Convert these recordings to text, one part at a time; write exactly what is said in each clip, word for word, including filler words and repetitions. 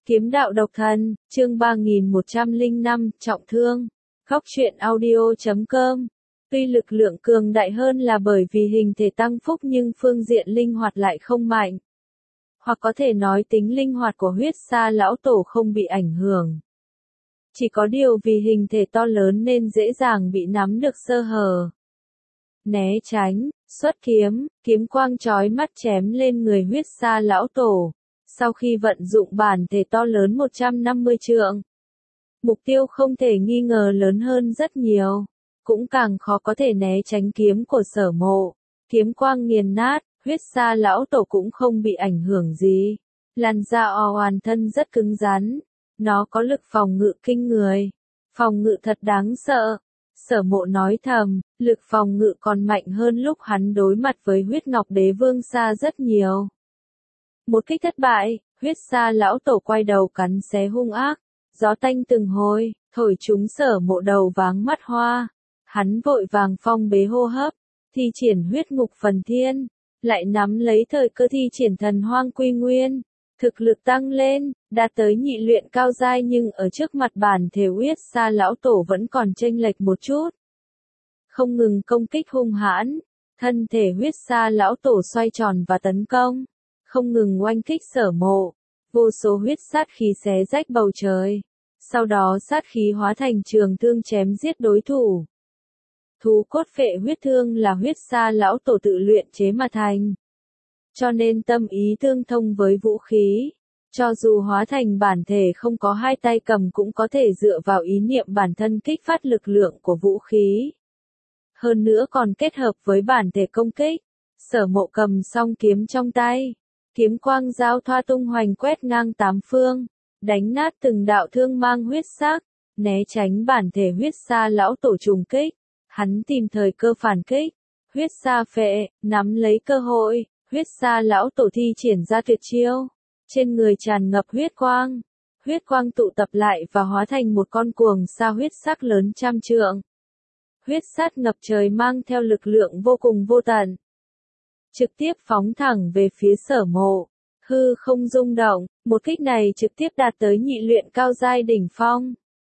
Kiếm đạo độc thần, chương ba nghìn một trăm lẻ năm, trọng thương. Góc truyện audio chấm com. Tuy lực lượng cường đại hơn là bởi vì hình thể tăng phúc nhưng phương diện linh hoạt lại không mạnh. Hoặc có thể nói tính linh hoạt của huyết sa lão tổ không bị ảnh hưởng. Chỉ có điều vì hình thể to lớn nên dễ dàng bị nắm được sơ hở. Né tránh, xuất kiếm, kiếm quang chói mắt chém lên người huyết sa lão tổ. Sau khi vận dụng bản thể to lớn một trăm năm mươi trượng, mục tiêu không thể nghi ngờ lớn hơn rất nhiều, cũng càng khó có thể né tránh kiếm của Sở Mộ. Kiếm quang nghiền nát, huyết sa lão tổ cũng không bị ảnh hưởng gì. Làn da o hoàn thân rất cứng rắn, nó có lực phòng ngự kinh người, phòng ngự thật đáng sợ. Sở Mộ nói thầm, lực phòng ngự còn mạnh hơn lúc hắn đối mặt với huyết ngọc đế vương xa rất nhiều. Một kích thất bại, huyết sa lão tổ quay đầu cắn xé hung ác, gió tanh từng hồi, thổi chúng Sở Mộ đầu váng mắt hoa. Hắn vội vàng phong bế hô hấp, thi triển huyết ngục phần thiên, lại nắm lấy thời cơ thi triển thần hoang quy nguyên, thực lực tăng lên, đạt tới nhị luyện cao giai nhưng ở trước mặt bản thể huyết sa lão tổ vẫn còn chênh lệch một chút. Không ngừng công kích hung hãn, thân thể huyết sa lão tổ xoay tròn và tấn công, không ngừng oanh kích Sở Mộ, vô số huyết sát khí xé rách bầu trời, sau đó sát khí hóa thành trường thương chém giết đối thủ. Thú cốt phệ huyết thương là huyết sa lão tổ tự luyện chế mà thành, cho nên tâm ý tương thông với vũ khí, cho dù hóa thành bản thể không có hai tay cầm cũng có thể dựa vào ý niệm bản thân kích phát lực lượng của vũ khí. Hơn nữa còn kết hợp với bản thể công kích. Sở Mộ cầm song kiếm trong tay, kiếm quang giao thoa tung hoành quét ngang tám phương, đánh nát từng đạo thương mang huyết sắc, né tránh bản thể huyết sa lão tổ trùng kích. Hắn tìm thời cơ phản kích, huyết sa phệ, nắm lấy cơ hội, huyết sa lão tổ thi triển ra tuyệt chiêu, trên người tràn ngập huyết quang, huyết quang tụ tập lại và hóa thành một con cuồng sa huyết sắc lớn trăm trượng. Huyết sát ngập trời mang theo lực lượng vô cùng vô tận, trực tiếp phóng thẳng về phía Sở Mộ, hư không rung động, một kích này trực tiếp đạt tới nhị luyện cao giai đỉnh phong.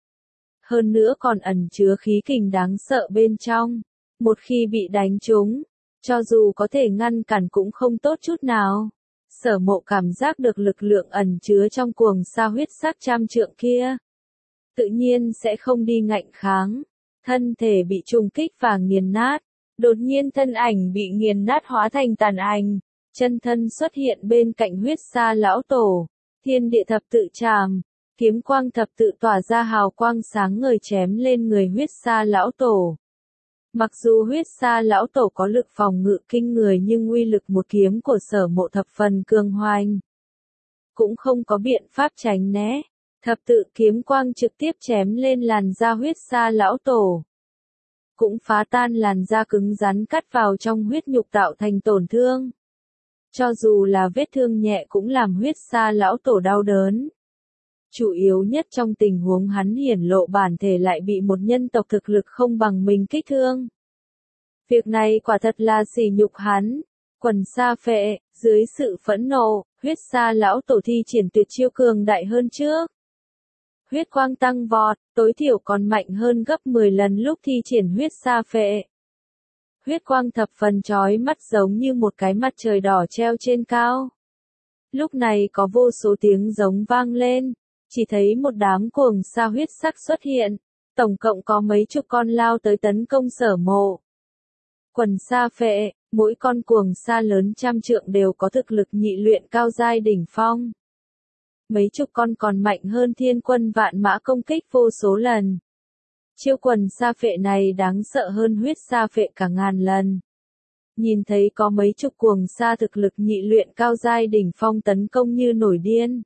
Hơn nữa còn ẩn chứa khí kình đáng sợ bên trong, một khi bị đánh trúng, cho dù có thể ngăn cản cũng không tốt chút nào. Sở Mộ cảm giác được lực lượng ẩn chứa trong cuồng sa huyết sắc trăm trượng kia, tự nhiên sẽ không đi ngạnh kháng, thân thể bị trùng kích và nghiền nát. Đột nhiên thân ảnh bị nghiền nát hóa thành tàn ảnh, chân thân xuất hiện bên cạnh huyết sa lão tổ, thiên địa thập tự trảm, kiếm quang thập tự tỏa ra hào quang sáng ngời chém lên người huyết sa lão tổ. Mặc dù huyết sa lão tổ có lực phòng ngự kinh người nhưng uy lực một kiếm của Sở Mộ thập phần cường hoành, cũng không có biện pháp tránh né, thập tự kiếm quang trực tiếp chém lên làn da huyết sa lão tổ, cũng phá tan làn da cứng rắn cắt vào trong huyết nhục tạo thành tổn thương. Cho dù là vết thương nhẹ cũng làm huyết sa lão tổ đau đớn. Chủ yếu nhất trong tình huống hắn hiển lộ bản thể lại bị một nhân tộc thực lực không bằng mình kích thương. Việc này quả thật là sỉ nhục hắn. Quần sa phệ, dưới sự phẫn nộ, huyết sa lão tổ thi triển tuyệt chiêu cường đại hơn trước. Huyết quang tăng vọt, tối thiểu còn mạnh hơn gấp mười lần lúc thi triển huyết sa phệ. Huyết quang thập phần chói mắt giống như một cái mặt trời đỏ treo trên cao. Lúc này có vô số tiếng giống vang lên, chỉ thấy một đám cuồng sa huyết sắc xuất hiện, tổng cộng có mấy chục con lao tới tấn công Sở Mộ. Quần sa phệ, mỗi con cuồng sa lớn trăm trượng đều có thực lực nhị luyện cao giai đỉnh phong. Mấy chục con còn mạnh hơn thiên quân vạn mã công kích vô số lần. Chiêu quần sa phệ này đáng sợ hơn huyết sa phệ cả ngàn lần. Nhìn thấy có mấy chục cuồng sa thực lực nhị luyện cao giai đỉnh phong tấn công như nổi điên.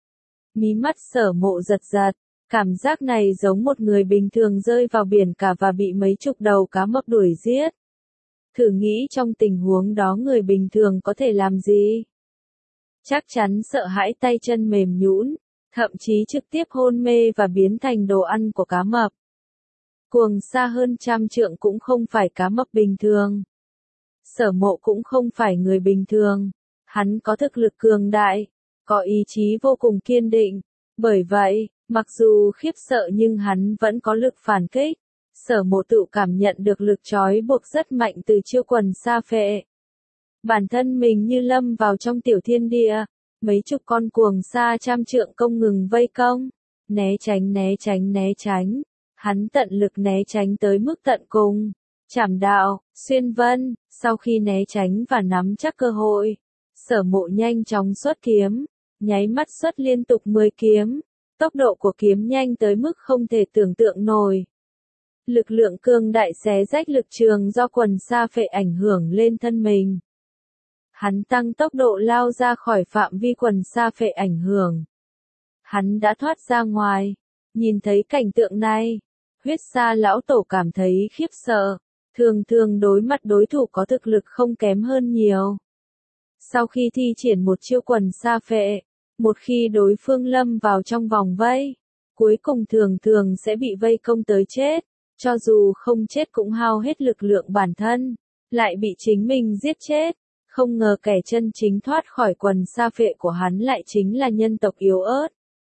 Mí mắt Sở Mộ giật giật, cảm giác này giống một người bình thường rơi vào biển cả và bị mấy chục đầu cá mập đuổi giết. Thử nghĩ trong tình huống đó người bình thường có thể làm gì? Chắc chắn sợ hãi tay chân mềm nhũn, thậm chí trực tiếp hôn mê và biến thành đồ ăn của cá mập. Cuồng sa hơn trăm trượng cũng không phải cá mập bình thường. Sở Mộ cũng không phải người bình thường. Hắn có thực lực cường đại, có ý chí vô cùng kiên định, Bởi vậy, mặc dù khiếp sợ nhưng hắn vẫn có lực phản kích. Sở Mộ tự cảm nhận được lực trói buộc rất mạnh từ chiêu quần sa phệ. Bản thân mình như lâm vào trong tiểu thiên địa, mấy chục con cuồng sa trăm trượng không ngừng vây công, né tránh né tránh né tránh, hắn tận lực né tránh tới mức tận cùng, chảm đạo, xuyên vân, sau khi né tránh và nắm chắc cơ hội, Sở Mộ nhanh chóng xuất kiếm, nháy mắt xuất liên tục mười kiếm, tốc độ của kiếm nhanh tới mức không thể tưởng tượng nổi. Lực lượng cường đại xé rách lực trường do quần sa phệ ảnh hưởng lên thân mình. Hắn tăng tốc độ lao ra khỏi phạm vi quần sa phệ ảnh hưởng. Hắn đã thoát ra ngoài. Nhìn thấy cảnh tượng này, huyết sa lão tổ cảm thấy khiếp sợ. Thường thường đối mặt đối thủ có thực lực không kém hơn nhiều. Sau khi thi triển một chiêu quần sa phệ, một khi đối phương lâm vào trong vòng vây, cuối cùng thường thường sẽ bị vây công tới chết. Cho dù không chết cũng hao hết lực lượng bản thân, lại bị chính mình giết chết. Không ngờ kẻ chân chính thoát khỏi quần sa phệ của hắn lại chính là nhân tộc yếu ớt.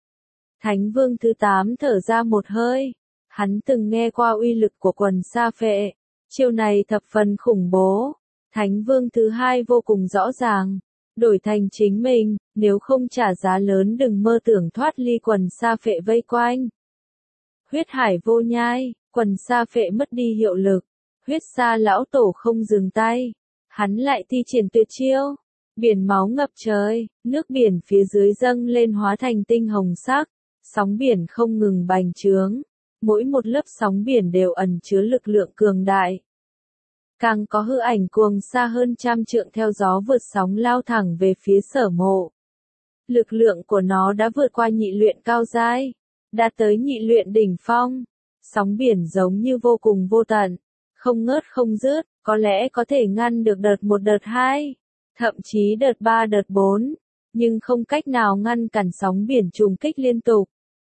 Thánh Vương thứ tám thở ra một hơi. Hắn từng nghe qua uy lực của quần sa phệ. Chiêu này thập phần khủng bố. Thánh Vương thứ hai vô cùng rõ ràng. Đổi thành chính mình, nếu không trả giá lớn đừng mơ tưởng thoát ly quần sa phệ vây quanh. Huyết hải vô nhai, quần sa phệ mất đi hiệu lực. Huyết sa lão tổ không dừng tay. Hắn lại thi triển tuyệt chiêu. Biển máu ngập trời, nước biển phía dưới dâng lên hóa thành tinh hồng sắc. Sóng biển không ngừng bành trướng. Mỗi một lớp sóng biển đều ẩn chứa lực lượng cường đại. Càng có hư ảnh cuồng xa hơn trăm trượng theo gió vượt sóng lao thẳng về phía Sở Mộ. Lực lượng của nó đã vượt qua nhị luyện cao giai, đã tới nhị luyện đỉnh phong. Sóng biển giống như vô cùng vô tận, không ngớt không dứt, có lẽ có thể ngăn được đợt một đợt hai, thậm chí đợt ba đợt bốn, nhưng không cách nào ngăn cản sóng biển trùng kích liên tục.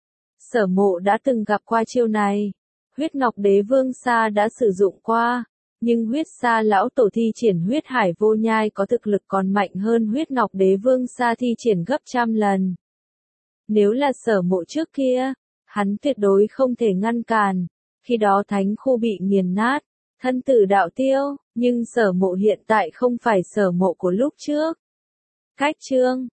Sở Mộ đã từng gặp qua chiêu này, huyết ngọc đế vương Sa đã sử dụng qua, nhưng huyết sa lão tổ thi triển huyết hải vô nhai có thực lực còn mạnh hơn huyết ngọc đế vương Sa thi triển gấp trăm lần. Nếu là Sở Mộ trước kia, hắn tuyệt đối không thể ngăn cản, khi đó thánh khu bị nghiền nát, thân tử đạo tiêu, nhưng Sở Mộ hiện tại không phải Sở Mộ của lúc trước. Cách chương